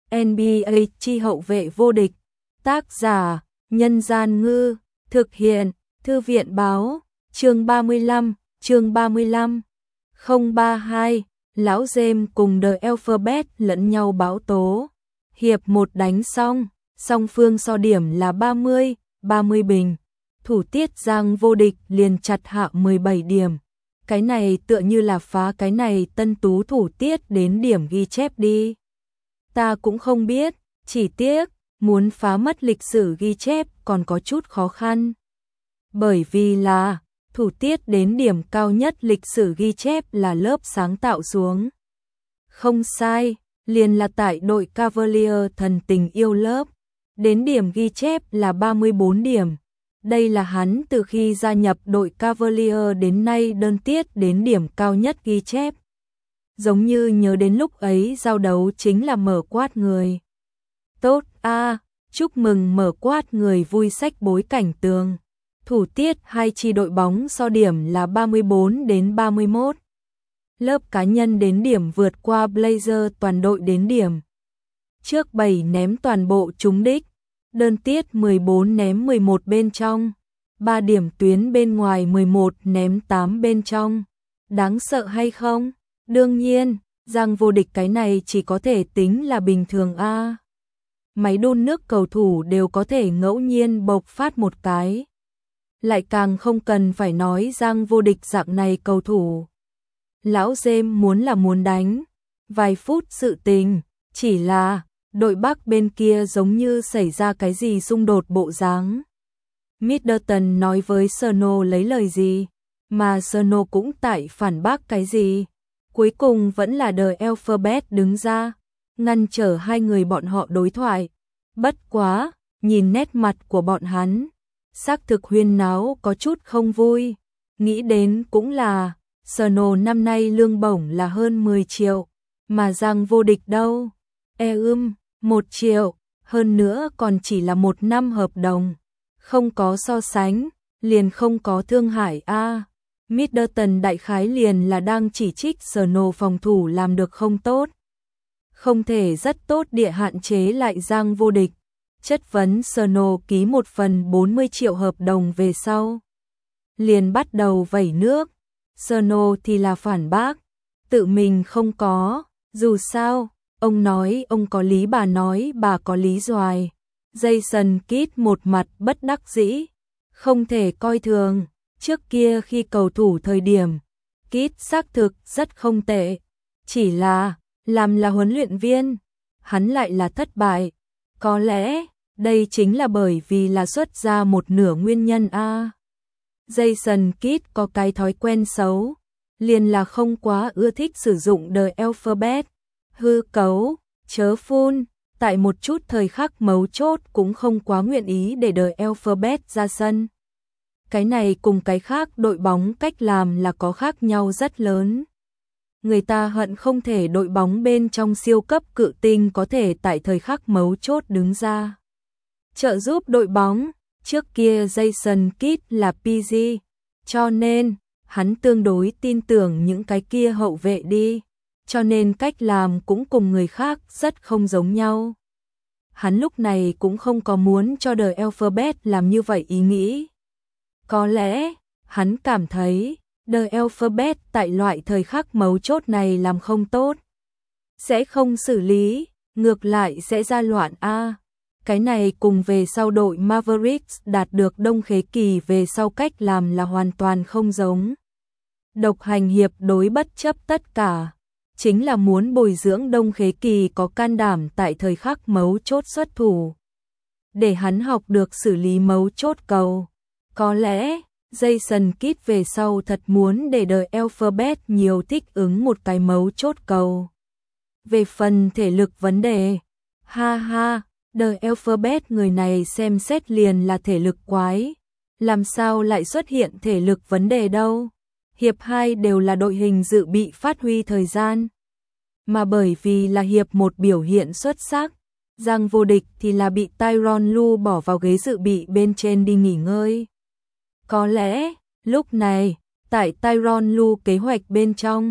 NBA chi hậu vệ vô địch. Tác giả: Nhân Gian Ngư. Thực hiện: Thư viện Báo. Chương 35. 032. Lão James cùng The Alphabet lẫn nhau báo tố. Hiệp 1 đánh xong, song phương so điểm là 30 bình. Thủ Tiết Giang vô địch liền chặt hạ 17 điểm. Cái này tựa như là phá cái này tân tú Thủ Tiết đến điểm ghi chép đi. Ta cũng không biết, chỉ tiếc, muốn phá mất lịch sử ghi chép còn có chút khó khăn. Bởi vì là, Thủ Tiết đến điểm cao nhất lịch sử ghi chép là lớp sáng tạo xuống. Không sai, liền là tại đội Cavalier thần tình yêu lớp. Đến điểm ghi chép là 34 điểm. Đây là hắn từ khi gia nhập đội Cavalier đến nay đơn tiết đến điểm cao nhất ghi chép. Giống như nhớ đến lúc ấy giao đấu chính là mở quát người. Tốt a, chúc mừng mở quát người vui sách bối cảnh tường. Thủ Tiết hai chi đội bóng so điểm là 34 đến 31. Lớp cá nhân đến điểm vượt qua Blazer toàn đội đến điểm. Trước 7 ném toàn bộ trúng đích. Đơn tiết 14 ném 11 bên trong. 3 điểm tuyến bên ngoài 11 ném 8 bên trong. Đáng sợ hay không? Đương nhiên, Giang vô địch cái này chỉ có thể tính là bình thường a. Máy đun nước cầu thủ đều có thể ngẫu nhiên bộc phát một cái. Lại càng không cần phải nói Giang vô địch dạng này cầu thủ. Lão James muốn đánh. Vài phút sự tình, chỉ là đội Bắc bên kia giống như xảy ra cái gì xung đột bộ dáng. Middleton nói với Snow lấy lời gì, mà Snow cũng tại phản bác cái gì. Cuối cùng vẫn là The Alphabet đứng ra, ngăn trở hai người bọn họ đối thoại. Bất quá, nhìn nét mặt của bọn hắn, xác thực huyên náo có chút không vui. Nghĩ đến cũng là, Snow năm nay lương bổng là hơn 10 triệu, mà Giang vô địch đâu? 1 triệu, hơn nữa còn chỉ là 1 năm hợp đồng. Không có so sánh, liền không có thương hại a. Middleton đại khái liền là đang chỉ trích Snow phòng thủ làm được không tốt. Không thể rất tốt địa hạn chế lại Giang vô địch. Chất vấn Snow ký 1 phần 40 triệu hợp đồng về sau. Liền bắt đầu vẩy nước. Snow thì là phản bác. Tự mình không có, dù sao, ông nói ông có lý bà nói bà có lý doài. Jason Kidd một mặt bất đắc dĩ. Không thể coi thường. Trước kia khi cầu thủ thời điểm, Kidd xác thực rất không tệ. Chỉ là, làm là huấn luyện viên, hắn lại là thất bại. Có lẽ, đây chính là bởi vì là xuất ra một nửa nguyên nhân a. Jason Kidd có cái thói quen xấu, liền là không quá ưa thích sử dụng The Alphabet. Hư cấu, chớ phun, tại một chút thời khắc mấu chốt cũng không quá nguyện ý để The Alphabet ra sân. Cái này cùng cái khác đội bóng cách làm là có khác nhau rất lớn. Người ta hận không thể đội bóng bên trong siêu cấp cự tinh có thể tại thời khắc mấu chốt đứng ra trợ giúp đội bóng. Trước kia Jason Kidd là PG, cho nên hắn tương đối tin tưởng những cái kia hậu vệ đi, cho nên cách làm cũng cùng người khác rất không giống nhau. Hắn lúc này cũng không có muốn cho The Alphabet làm như vậy ý nghĩ. Có lẽ, hắn cảm thấy The Alphabet tại loại thời khắc mấu chốt này làm không tốt. Sẽ không xử lý, ngược lại sẽ ra loạn a. Cái này cùng về sau đội Mavericks đạt được Đông Khế Kỳ về sau cách làm là hoàn toàn không giống. Độc hành hiệp đối bất chấp tất cả, chính là muốn bồi dưỡng Đông Khế Kỳ có can đảm tại thời khắc mấu chốt xuất thủ. Để hắn học được xử lý mấu chốt cầu. Có lẽ, Jason Kidd về sau thật muốn để The Alphabet nhiều thích ứng một cái mấu chốt cầu. Về phần thể lực vấn đề, ha ha, The Alphabet người này xem xét liền là thể lực quái. Làm sao lại xuất hiện thể lực vấn đề đâu? Hiệp 2 đều là đội hình dự bị phát huy thời gian. Mà bởi vì là hiệp 1 biểu hiện xuất sắc, Giang vô địch thì là bị Tyronn Lue bỏ vào ghế dự bị bên trên đi nghỉ ngơi. Có lẽ, lúc này, tại Tyronn Lue kế hoạch bên trong,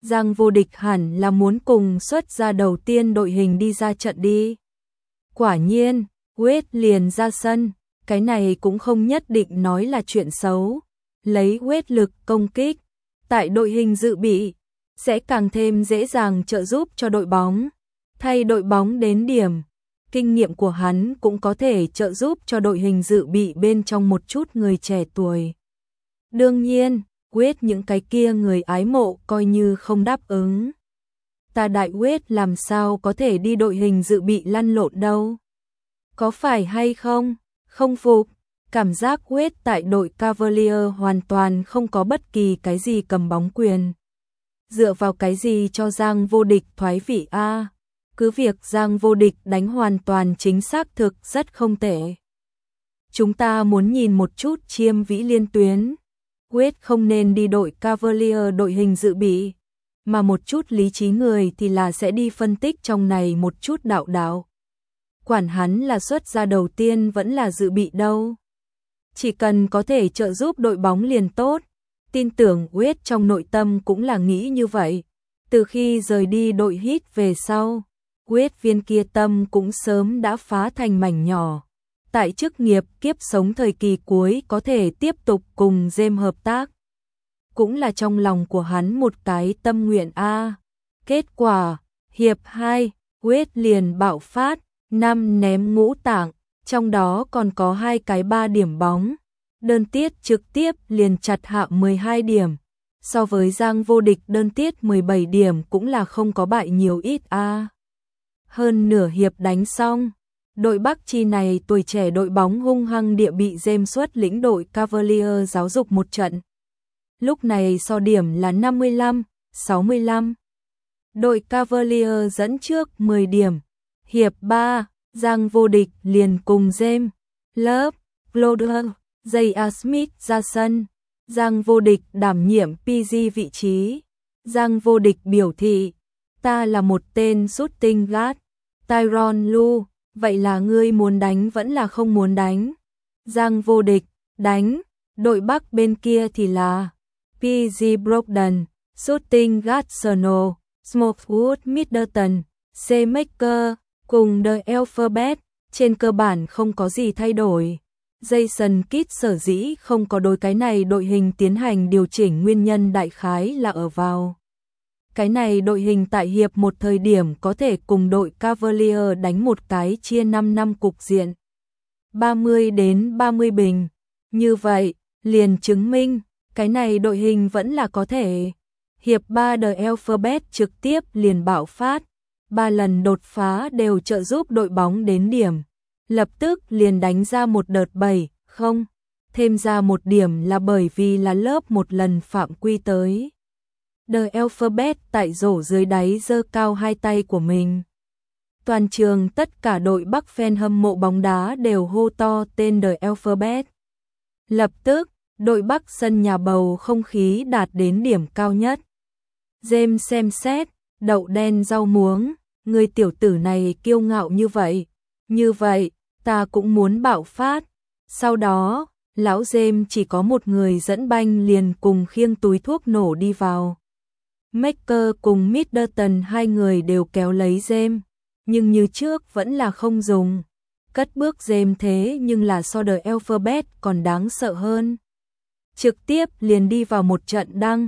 Giang Vô Địch hẳn là muốn cùng xuất ra đầu tiên đội hình đi ra trận đi. Quả nhiên, Wade liền ra sân, cái này cũng không nhất định nói là chuyện xấu. Lấy Wade lực công kích, tại đội hình dự bị, sẽ càng thêm dễ dàng trợ giúp cho đội bóng. Thay đội bóng đến điểm, kinh nghiệm của hắn cũng có thể trợ giúp cho đội hình dự bị bên trong một chút người trẻ tuổi. Đương nhiên, Wade những cái kia người ái mộ coi như không đáp ứng. Ta đại Wade làm sao có thể đi đội hình dự bị lăn lộn đâu. Có phải hay không? Không phục. Cảm giác Wade tại đội Cavalier hoàn toàn không có bất kỳ cái gì cầm bóng quyền. Dựa vào cái gì cho Giang Vô Địch thoái vị a? Cứ việc Giang Vô Địch đánh hoàn toàn chính xác thực rất không tệ. Chúng ta muốn nhìn một chút chiêm vĩ liên tuyến. Wade không nên đi đội Cavalier đội hình dự bị, mà một chút lý trí người thì là sẽ đi phân tích trong này một chút đạo đạo. Quản hắn là xuất ra đầu tiên vẫn là dự bị đâu. Chỉ cần có thể trợ giúp đội bóng liền tốt. Tin tưởng Wade trong nội tâm cũng là nghĩ như vậy. Từ khi rời đi đội Heat về sau, Wade viên kia tâm cũng sớm đã phá thành mảnh nhỏ. Tại chức nghiệp kiếp sống thời kỳ cuối có thể tiếp tục cùng James hợp tác. Cũng là trong lòng của hắn một cái tâm nguyện a. Kết quả, hiệp 2, Wade liền bạo phát, 5 ném ngũ tạng, trong đó còn có 2 cái 3 điểm bóng. Đơn tiết trực tiếp liền chặt hạ 12 điểm. So với Giang Vô Địch đơn tiết 17 điểm cũng là không có bại nhiều ít a. Hơn nửa hiệp đánh xong, đội Bắc Chi này tuổi trẻ đội bóng hung hăng địa bị James xuất lĩnh đội Cavalier giáo dục một trận. Lúc này so điểm là 55-65. Đội Cavalier dẫn trước 10 điểm. Hiệp 3, Giang Vô Địch liền cùng James, Love, Loader, J.R. Smith ra sân. Giang Vô Địch đảm nhiệm PG vị trí. Giang Vô Địch biểu thị, ta là một tên shooting guard. Tyronn Lue, vậy là ngươi muốn đánh vẫn là không muốn đánh? Giang Vô Địch, đánh. Đội Bắc bên kia thì là PG Brogdon, shooting guard Snow, Smallwood Middleton, C. Maker, cùng The Alphabet, trên cơ bản không có gì thay đổi. Jason Kidd sở dĩ không có đối cái này đội hình tiến hành điều chỉnh nguyên nhân đại khái là ở vào. Cái này đội hình tại hiệp một thời điểm có thể cùng đội Cavalier đánh một cái chia 5 năm cục diện. 30-30 bình. Như vậy, liền chứng minh, cái này đội hình vẫn là có thể. Hiệp 3 The Alphabet trực tiếp liền bạo phát. 3 lần đột phá đều trợ giúp đội bóng đến điểm. Lập tức liền đánh ra một đợt 7-0. Thêm ra một điểm là bởi vì là lớp một lần phạm quy tới. The Alphabet tại rổ dưới đáy giơ cao hai tay của mình. Toàn trường tất cả đội Bắc fan hâm mộ bóng đá đều hô to tên The Alphabet. Lập tức, đội Bắc sân nhà bầu không khí đạt đến điểm cao nhất. James xem xét, đậu đen rau muống, người tiểu tử này kiêu ngạo như vậy. Như vậy, ta cũng muốn bạo phát. Sau đó, lão James chỉ có một người dẫn banh liền cùng khiêng túi thuốc nổ đi vào. Maker cùng Middleton hai người đều kéo lấy James, nhưng như trước vẫn là không dùng. Cất bước James thế nhưng là so The Alphabet còn đáng sợ hơn. Trực tiếp liền đi vào một trận đăng.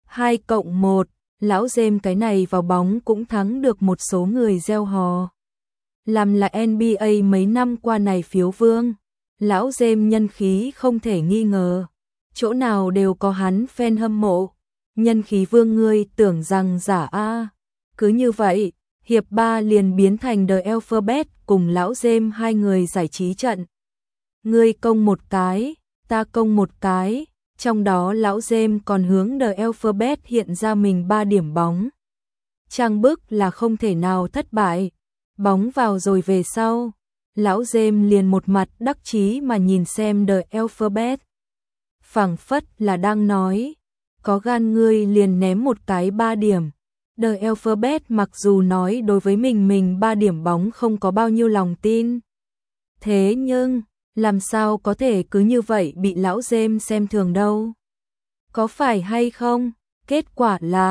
2+1, lão James cái này vào bóng cũng thắng được một số người reo hò. Làm là NBA mấy năm qua này phiếu vương, lão James nhân khí không thể nghi ngờ. Chỗ nào đều có hắn fan hâm mộ. Nhân khí vương ngươi tưởng rằng giả a. Cứ như vậy, hiệp 3 liền biến thành The Alphabet cùng lão James hai người giải trí trận. Ngươi công một cái, ta công một cái, trong đó lão James còn hướng The Alphabet hiện ra mình 3 điểm bóng. Trang bức là không thể nào thất bại. Bóng vào rồi về sau, lão James liền một mặt đắc chí mà nhìn xem The Alphabet. Phảng phất là đang nói, có gan ngươi liền ném một cái 3 điểm. The Alphabet mặc dù nói đối với mình 3 điểm bóng không có bao nhiêu lòng tin. Thế nhưng, làm sao có thể cứ như vậy bị lão James xem thường đâu. Có phải hay không? Kết quả là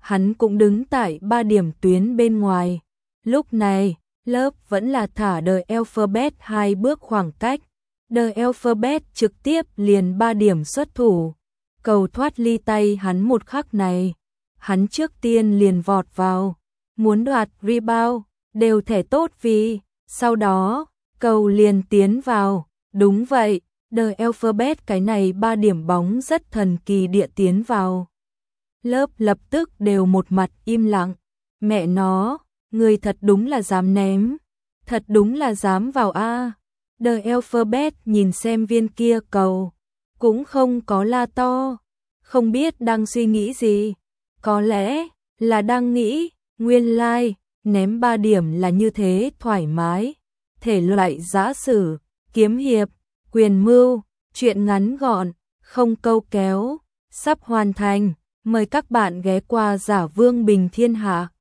hắn cũng đứng tại 3 điểm tuyến bên ngoài. Lúc này, lớp vẫn là thả The Alphabet 2 bước khoảng cách. The Alphabet trực tiếp liền 3 điểm xuất thủ. Cầu thoát ly tay hắn một khắc này. Hắn trước tiên liền vọt vào, muốn đoạt rebound, đều thể tốt vì, sau đó, cầu liền tiến vào. Đúng vậy, The Alphabet cái này 3 điểm bóng rất thần kỳ địa tiến vào. Lớp lập tức đều một mặt im lặng. Mẹ nó, người thật đúng là dám ném, thật đúng là dám vào a. The Alphabet nhìn xem viên kia cầu, cũng không có la to, không biết đang suy nghĩ gì. Có lẽ là đang nghĩ, nguyên lai, ném 3 điểm là như thế thoải mái. Thể loại giã sử, kiếm hiệp, quyền mưu, truyện ngắn gọn, không câu kéo, sắp hoàn thành. Mời các bạn ghé qua Giả Vương Bình Thiên Hạ.